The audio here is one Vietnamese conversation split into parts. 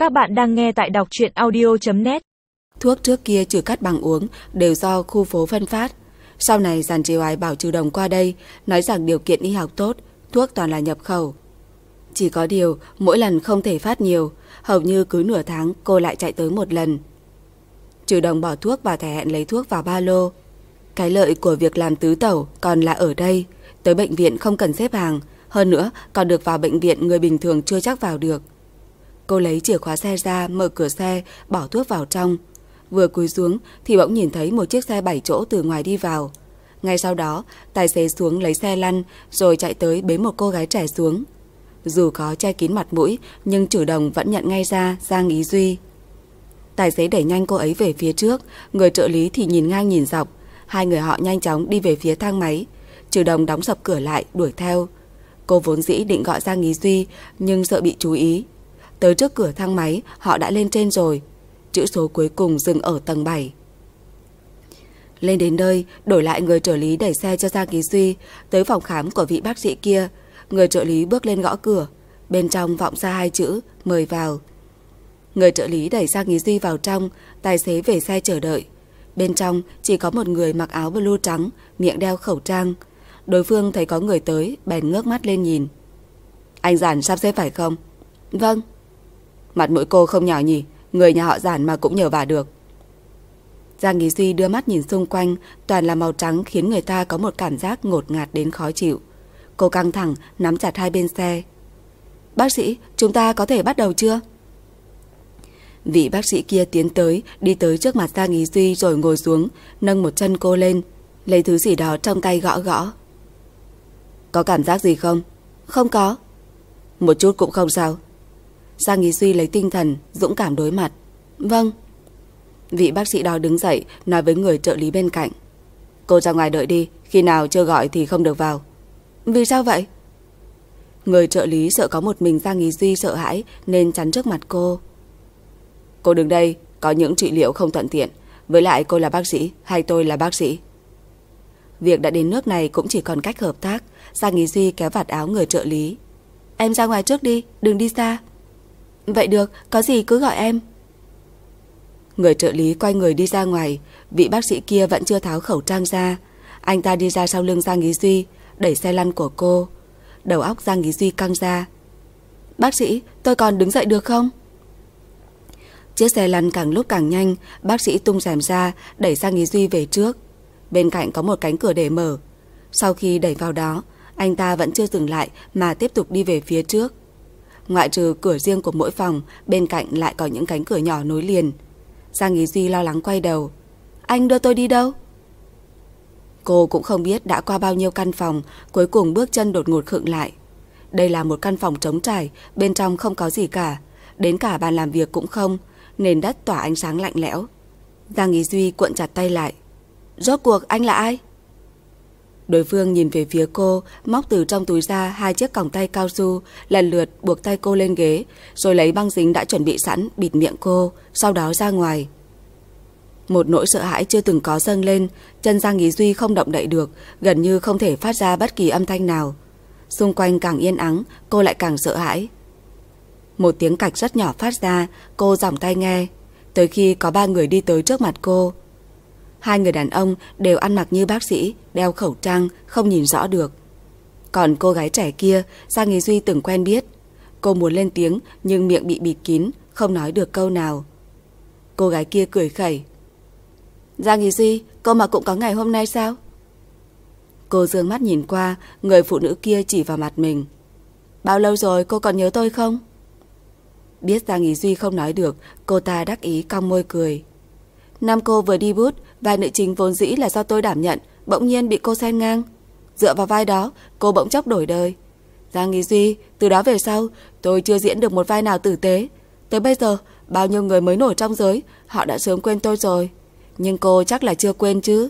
Các bạn đang nghe tại đọc truyện audio.net. Thuốc trước kia trừ cắt bằng uống đều do khu phố phân phát. Sau này Giản Trì Hoài bảo Trừ Đồng qua đây, nói rằng điều kiện y học tốt, thuốc toàn là nhập khẩu. Chỉ có điều mỗi lần không thể phát nhiều, hầu như cứ nửa tháng cô lại chạy tới một lần. Trừ Đồng bỏ thuốc vào thẻ hẹn lấy thuốc vào ba lô. Cái lợi của việc làm tứ tẩu còn là ở đây, tới bệnh viện không cần xếp hàng, hơn nữa còn được vào bệnh viện người bình thường chưa chắc vào được. Cô lấy chìa khóa xe ra, mở cửa xe, bỏ thuốc vào trong. Vừa cúi xuống thì bỗng nhìn thấy một chiếc xe 7 chỗ từ ngoài đi vào. Ngay sau đó, tài xế xuống lấy xe lăn rồi chạy tới bế một cô gái trẻ xuống. Dù có che kín mặt mũi nhưng Trừ Đồng vẫn nhận ngay ra Giang Ý Duy. Tài xế đẩy nhanh cô ấy về phía trước, người trợ lý thì nhìn ngang nhìn dọc. Hai người họ nhanh chóng đi về phía thang máy. Trừ Đồng đóng sập cửa lại đuổi theo. Cô vốn dĩ định gọi Giang Ý Duy nhưng sợ bị chú ý. Tới trước cửa thang máy họ đã lên trên rồi. Chữ số cuối cùng dừng ở tầng 7. Lên đến nơi, đổi lại người trợ lý đẩy xe cho Giang Ý Duy tới phòng khám của vị bác sĩ kia. Người trợ lý bước lên gõ cửa. Bên trong vọng ra hai chữ mời vào. Người trợ lý đẩy Giang Ý Duy vào trong. Tài xế về xe chờ đợi. Bên trong chỉ có một người mặc áo blue trắng, miệng đeo khẩu trang. Đối phương thấy có người tới bèn ngước mắt lên nhìn. Anh Giản sắp xếp phải không? Vâng. Mặt mũi cô không nhỏ nhỉ, người nhà họ Giản mà cũng nhờ vả được. Giang Ý Duy đưa mắt nhìn xung quanh, toàn là màu trắng khiến người ta có một cảm giác ngột ngạt đến khó chịu. Cô căng thẳng nắm chặt hai bên xe. Bác sĩ, chúng ta có thể bắt đầu chưa? Vị bác sĩ kia tiến tới, đi tới trước mặt Giang Ý Duy rồi ngồi xuống, nâng một chân cô lên, lấy thứ gì đó trong tay gõ gõ. Có cảm giác gì không? Không có. Một chút cũng không sao. Giang Ý Duy lấy tinh thần, dũng cảm đối mặt. Vâng. Vị bác sĩ đó đứng dậy, nói với người trợ lý bên cạnh. Cô ra ngoài đợi đi, khi nào chưa gọi thì không được vào. Vì sao vậy? Người trợ lý sợ có một mình Giang Ý Duy sợ hãi nên chắn trước mặt cô. Cô đứng đây, có những trị liệu không thuận tiện. Với lại cô là bác sĩ, hay tôi là bác sĩ. Việc đã đến nước này cũng chỉ còn cách hợp tác. Giang Ý Duy kéo vạt áo người trợ lý. Em ra ngoài trước đi, đừng đi xa. Vậy được, có gì cứ gọi em. Người trợ lý quay người đi ra ngoài. Vị bác sĩ kia vẫn chưa tháo khẩu trang ra. Anh ta đi ra sau lưng Giang Ý Duy, đẩy xe lăn của cô. Đầu óc Giang Ý Duy căng ra. Bác sĩ, tôi còn đứng dậy được không? Chiếc xe lăn càng lúc càng nhanh. Bác sĩ tung rèm ra, đẩy Giang Ý Duy về trước. Bên cạnh có một cánh cửa để mở. Sau khi đẩy vào đó, anh ta vẫn chưa dừng lại mà tiếp tục đi về phía trước. Ngoại trừ cửa riêng của mỗi phòng, bên cạnh lại có những cánh cửa nhỏ nối liền. Giang Ý Duy lo lắng quay đầu. Anh đưa tôi đi đâu? Cô cũng không biết đã qua bao nhiêu căn phòng, cuối cùng bước chân đột ngột khựng lại. Đây là một căn phòng trống trải, bên trong không có gì cả. Đến cả bàn làm việc cũng không, nền đất tỏa ánh sáng lạnh lẽo. Giang Ý Duy cuộn chặt tay lại. Rốt cuộc anh là ai? Đối phương nhìn về phía cô, móc từ trong túi ra hai chiếc còng tay cao su, lần lượt buộc tay cô lên ghế, rồi lấy băng dính đã chuẩn bị sẵn bịt miệng cô, sau đó ra ngoài. Một nỗi sợ hãi chưa từng có dâng lên, chân Giang Ý Duy không động đậy được, gần như không thể phát ra bất kỳ âm thanh nào. Xung quanh càng yên ắng, cô lại càng sợ hãi. Một tiếng cạch rất nhỏ phát ra, cô giỏng tai nghe, tới khi có 3 người đi tới trước mặt cô. 2 người đàn ông đều ăn mặc như bác sĩ, đeo khẩu trang, không nhìn rõ được. Còn cô gái trẻ kia, Giang Ý Duy từng quen biết. Cô muốn lên tiếng nhưng miệng bị bịt kín, không nói được câu nào. Cô gái kia cười khẩy. Giang Ý Duy, cô mà cũng có ngày hôm nay sao? Cô giương mắt nhìn qua, người phụ nữ kia chỉ vào mặt mình. Bao lâu rồi, cô còn nhớ tôi không? Biết Giang Ý Duy không nói được, cô ta đắc ý cong môi cười. Năm cô vừa đi bút, vai nữ chính vốn dĩ là do tôi đảm nhận, bỗng nhiên bị cô xen ngang. Dựa vào vai đó, cô bỗng chốc đổi đời. Giang Ý Duy, từ đó về sau, tôi chưa diễn được một vai nào tử tế. Tới bây giờ, bao nhiêu người mới nổi trong giới, họ đã sớm quên tôi rồi. Nhưng cô chắc là chưa quên chứ.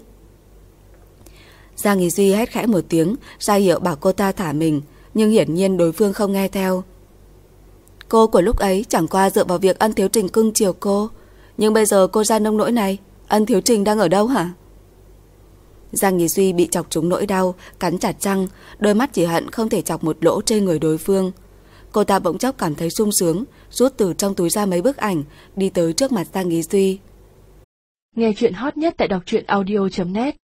Giang Ý Duy hét khẽ một tiếng, ra hiệu bảo cô ta thả mình, nhưng hiển nhiên đối phương không nghe theo. Cô của lúc ấy chẳng qua dựa vào việc Ân Thiếu Trình cưng chiều cô. Nhưng bây giờ cô ra nông nỗi này, Ân Thiếu Trình đang ở đâu hả? Giang Ý Duy bị chọc trúng nỗi đau, cắn chặt răng, đôi mắt chỉ hận không thể chọc một lỗ trên người đối phương. cô ta bỗng chốc cảm thấy sung sướng, rút từ trong túi ra mấy bức ảnh, đi tới trước mặt Giang Ý Duy. Nghe chuyện hot nhất tại đọc truyện audio.net